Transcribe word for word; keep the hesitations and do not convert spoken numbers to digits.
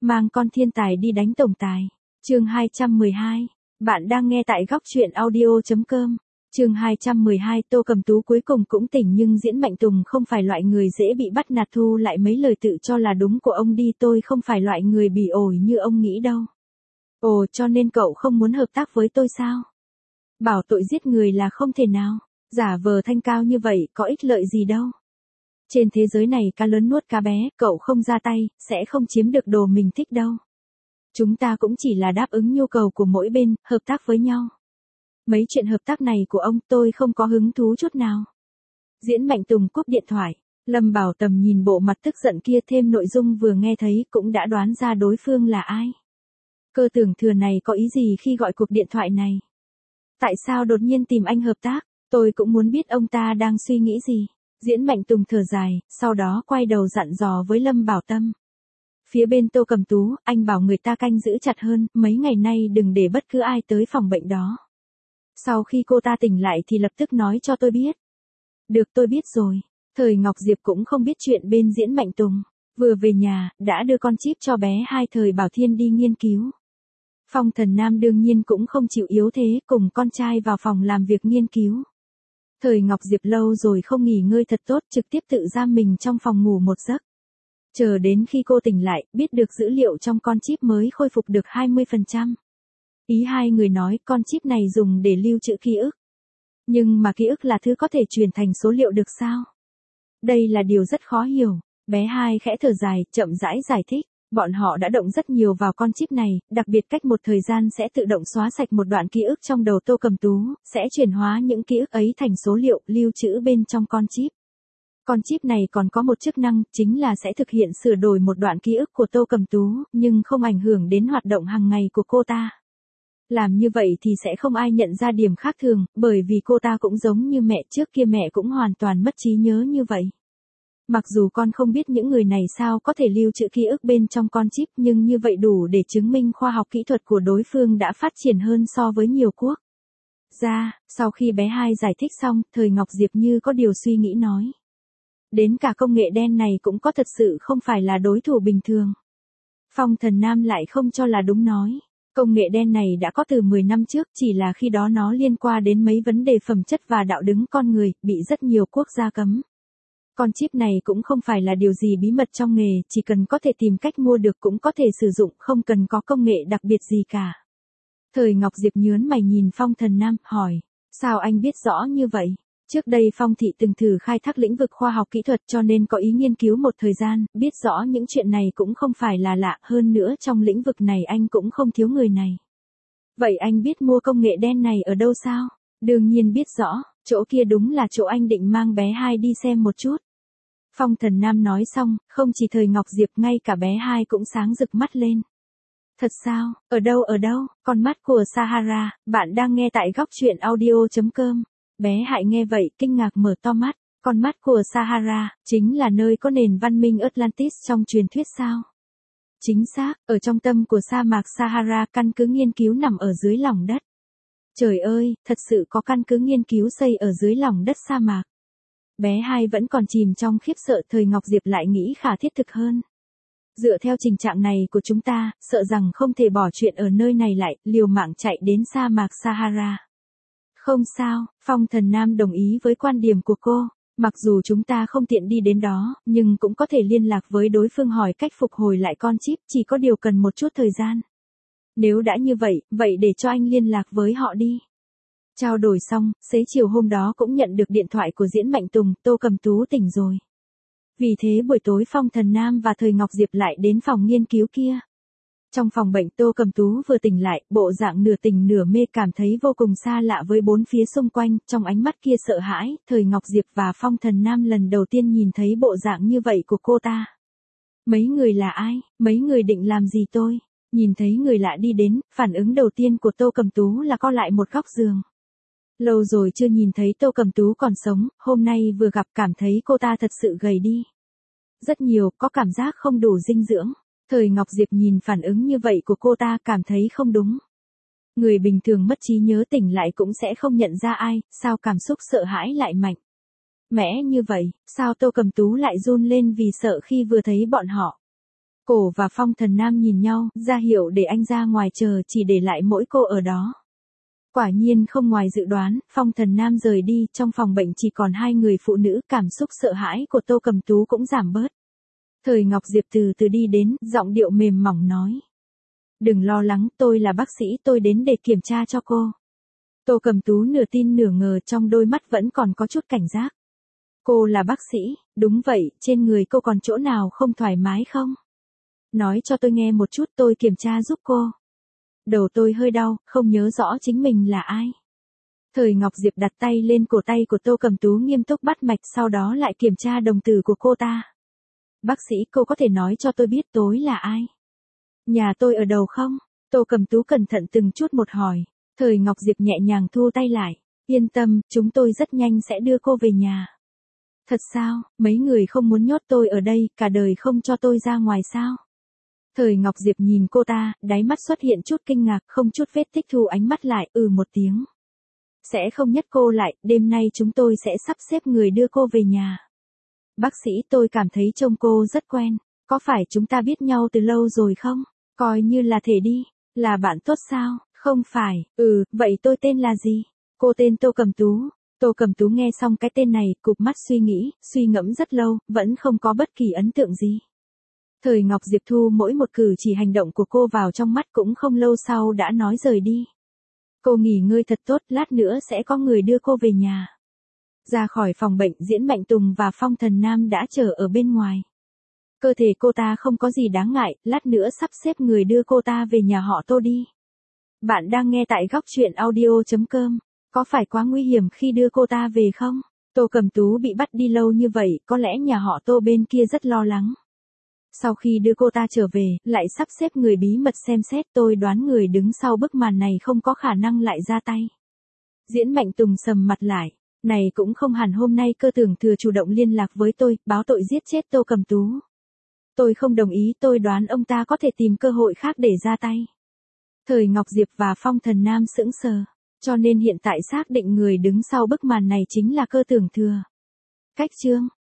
Mang con thiên tài đi đánh tổng tài. Chương hai trăm mười hai. Bạn đang nghe tại góc truyện audio chấm com. Chương hai trăm mười hai, Tô Cầm Tú cuối cùng cũng tỉnh nhưng Diễn Mạnh Tùng không phải loại người dễ bị bắt nạt, thu lại mấy lời tự cho là đúng của ông đi, tôi không phải loại người bỉ ổi như ông nghĩ đâu. Ồ, cho nên cậu không muốn hợp tác với tôi sao? Bảo tội giết người là không thể nào, giả vờ thanh cao như vậy có ích lợi gì đâu. Trên thế giới này cá lớn nuốt cá bé, cậu không ra tay, sẽ không chiếm được đồ mình thích đâu. Chúng ta cũng chỉ là đáp ứng nhu cầu của mỗi bên, hợp tác với nhau. Mấy chuyện hợp tác này của ông tôi không có hứng thú chút nào. Diễn Mạnh Tùng cúp điện thoại, Lâm Bảo Tầm nhìn bộ mặt tức giận kia thêm nội dung vừa nghe thấy cũng đã đoán ra đối phương là ai. Cơ tưởng thừa này có ý gì khi gọi cuộc điện thoại này? Tại sao đột nhiên tìm anh hợp tác? Tôi cũng muốn biết ông ta đang suy nghĩ gì. Diễn Mạnh Tùng thở dài, sau đó quay đầu dặn dò với Lâm Bảo Tâm. Phía bên Tô Cầm Tú, anh bảo người ta canh giữ chặt hơn, mấy ngày nay đừng để bất cứ ai tới phòng bệnh đó. Sau khi cô ta tỉnh lại thì lập tức nói cho tôi biết. Được, tôi biết rồi. Thời Ngọc Diệp cũng không biết chuyện bên Diễn Mạnh Tùng. Vừa về nhà, đã đưa con chip cho bé hai Thời Bảo Thiên đi nghiên cứu. Phong Thần Nam đương nhiên cũng không chịu yếu thế, cùng con trai vào phòng làm việc nghiên cứu. Thời Ngọc Diệp lâu rồi không nghỉ ngơi thật tốt, trực tiếp tự giam mình trong phòng ngủ một giấc. Chờ đến khi cô tỉnh lại, biết được dữ liệu trong con chip mới khôi phục được hai mươi phần trăm. Ý hai người nói con chip này dùng để lưu trữ ký ức. Nhưng mà ký ức là thứ có thể truyền thành số liệu được sao? Đây là điều rất khó hiểu. Bé hai khẽ thở dài, chậm rãi giải thích. Bọn họ đã động rất nhiều vào con chip này, đặc biệt cách một thời gian sẽ tự động xóa sạch một đoạn ký ức trong đầu Tô Cầm Tú, sẽ chuyển hóa những ký ức ấy thành số liệu lưu trữ bên trong con chip. Con chip này còn có một chức năng, chính là sẽ thực hiện sửa đổi một đoạn ký ức của Tô Cầm Tú, nhưng không ảnh hưởng đến hoạt động hàng ngày của cô ta. Làm như vậy thì sẽ không ai nhận ra điểm khác thường, bởi vì cô ta cũng giống như mẹ trước kia, mẹ cũng hoàn toàn mất trí nhớ như vậy. Mặc dù con không biết những người này sao có thể lưu trữ ký ức bên trong con chip, nhưng như vậy đủ để chứng minh khoa học kỹ thuật của đối phương đã phát triển hơn so với nhiều quốc gia. Sau khi bé hai giải thích xong, Thời Ngọc Diệp như có điều suy nghĩ nói. Đến cả công nghệ đen này cũng có, thật sự không phải là đối thủ bình thường. Phong Thần Nam lại không cho là đúng nói. Công nghệ đen này đã có từ mười năm trước, chỉ là khi đó nó liên quan đến mấy vấn đề phẩm chất và đạo đức con người, bị rất nhiều quốc gia cấm. Con chip này cũng không phải là điều gì bí mật trong nghề, chỉ cần có thể tìm cách mua được cũng có thể sử dụng, không cần có công nghệ đặc biệt gì cả. Thời Ngọc Diệp nhớn mày nhìn Phong Thần Nam, hỏi, sao anh biết rõ như vậy? Trước đây Phong Thị từng thử khai thác lĩnh vực khoa học kỹ thuật cho nên có ý nghiên cứu một thời gian, biết rõ những chuyện này cũng không phải là lạ, hơn nữa trong lĩnh vực này anh cũng không thiếu người này. Vậy anh biết mua công nghệ đen này ở đâu sao? Đương nhiên biết rõ, chỗ kia đúng là chỗ anh định mang bé hai đi xem một chút. Phong Thần Nam nói xong, không chỉ Thời Ngọc Diệp, ngay cả bé hai cũng sáng rực mắt lên. Thật sao, ở đâu ở đâu, con mắt của Sahara, bạn đang nghe tại góc truyện audio chấm com. Bé Hại nghe vậy, kinh ngạc mở to mắt, con mắt của Sahara, chính là nơi có nền văn minh Atlantis trong truyền thuyết sao? Chính xác, ở trong tâm của sa mạc Sahara, căn cứ nghiên cứu nằm ở dưới lòng đất. Trời ơi, thật sự có căn cứ nghiên cứu xây ở dưới lòng đất sa mạc. Bé hai vẫn còn chìm trong khiếp sợ, Thời Ngọc Diệp lại nghĩ khả thiết thực hơn. Dựa theo trình trạng này của chúng ta, sợ rằng không thể bỏ chuyện ở nơi này lại, liều mạng chạy đến sa mạc Sahara. Không sao, Phong Thần Nam đồng ý với quan điểm của cô. Mặc dù chúng ta không tiện đi đến đó, nhưng cũng có thể liên lạc với đối phương hỏi cách phục hồi lại con chip, chỉ có điều cần một chút thời gian. Nếu đã như vậy, vậy để cho anh liên lạc với họ đi. Trao đổi xong, xế chiều hôm đó cũng nhận được điện thoại của Diễn Mạnh Tùng, Tô Cầm Tú tỉnh rồi. Vì thế buổi tối Phong Thần Nam và Thời Ngọc Diệp lại đến phòng nghiên cứu kia. Trong phòng bệnh, Tô Cầm Tú vừa tỉnh lại, bộ dạng nửa tỉnh nửa mê, cảm thấy vô cùng xa lạ với bốn phía xung quanh, trong ánh mắt kia sợ hãi, Thời Ngọc Diệp và Phong Thần Nam lần đầu tiên nhìn thấy bộ dạng như vậy của cô ta. Mấy người là ai, mấy người định làm gì tôi? Nhìn thấy người lạ đi đến, phản ứng đầu tiên của Tô Cầm Tú là co lại một góc giường. Lâu rồi chưa nhìn thấy Tô Cầm Tú còn sống, hôm nay vừa gặp cảm thấy cô ta thật sự gầy đi. Rất nhiều, có cảm giác không đủ dinh dưỡng. Thời Ngọc Diệp nhìn phản ứng như vậy của cô ta cảm thấy không đúng. Người bình thường mất trí nhớ tỉnh lại cũng sẽ không nhận ra ai, sao cảm xúc sợ hãi lại mạnh mẽ như vậy, sao Tô Cầm Tú lại run lên vì sợ khi vừa thấy bọn họ. Cổ và Phong Thần Nam nhìn nhau, ra hiệu để anh ra ngoài chờ, chỉ để lại mỗi cô ở đó. Quả nhiên không ngoài dự đoán, Phong Thần Nam rời đi, trong phòng bệnh chỉ còn hai người phụ nữ, cảm xúc sợ hãi của Tô Cầm Tú cũng giảm bớt. Thời Ngọc Diệp từ từ đi đến, giọng điệu mềm mỏng nói. Đừng lo lắng, tôi là bác sĩ, tôi đến để kiểm tra cho cô. Tô Cầm Tú nửa tin nửa ngờ, trong đôi mắt vẫn còn có chút cảnh giác. Cô là bác sĩ, đúng vậy, trên người cô còn chỗ nào không thoải mái không? Nói cho tôi nghe một chút, tôi kiểm tra giúp cô. Đầu tôi hơi đau, không nhớ rõ chính mình là ai. Thời Ngọc Diệp đặt tay lên cổ tay của Tô Cầm Tú, nghiêm túc bắt mạch, sau đó lại kiểm tra đồng tử của cô ta. Bác sĩ, cô có thể nói cho tôi biết tôi là ai? Nhà tôi ở đâu không? Tô Cầm Tú cẩn thận từng chút một hỏi. Thời Ngọc Diệp nhẹ nhàng thu tay lại. Yên tâm, chúng tôi rất nhanh sẽ đưa cô về nhà. Thật sao, mấy người không muốn nhốt tôi ở đây, cả đời không cho tôi ra ngoài sao? Thời Ngọc Diệp nhìn cô ta, đáy mắt xuất hiện chút kinh ngạc, không chút vết tích, thu ánh mắt lại, ừ một tiếng. Sẽ không nhốt cô lại, đêm nay chúng tôi sẽ sắp xếp người đưa cô về nhà. Bác sĩ, tôi cảm thấy trông cô rất quen, có phải chúng ta biết nhau từ lâu rồi không? Coi như là thể đi, là bạn tốt sao? Không phải, ừ, vậy tôi tên là gì? Cô tên Tô Cầm Tú. Tô Cầm Tú nghe xong cái tên này, cụp mắt suy nghĩ, suy ngẫm rất lâu, vẫn không có bất kỳ ấn tượng gì. Thời Ngọc Diệp thu mỗi một cử chỉ hành động của cô vào trong mắt, cũng không lâu sau đã nói rời đi. Cô nghỉ ngơi thật tốt, lát nữa sẽ có người đưa cô về nhà. Ra khỏi phòng bệnh, Diễn Mạnh Tùng và Phong Thần Nam đã chờ ở bên ngoài. Cơ thể cô ta không có gì đáng ngại, lát nữa sắp xếp người đưa cô ta về nhà họ Tô đi. Bạn đang nghe tại góc truyện audio chấm com. Có phải quá nguy hiểm khi đưa cô ta về không? Tô Cầm Tú bị bắt đi lâu như vậy, có lẽ nhà họ Tô bên kia rất lo lắng. Sau khi đưa cô ta trở về, lại sắp xếp người bí mật xem xét, tôi đoán người đứng sau bức màn này không có khả năng lại ra tay. Diễn Mạnh Tùng sầm mặt lại. Này cũng không hẳn, hôm nay Cơ Tưởng Thừa chủ động liên lạc với tôi, báo tội giết chết Tô Cầm Tú. Tôi không đồng ý, tôi đoán ông ta có thể tìm cơ hội khác để ra tay. Thời Ngọc Diệp và Phong Thần Nam sững sờ, cho nên hiện tại xác định người đứng sau bức màn này chính là Cơ Tưởng Thừa. Cách chương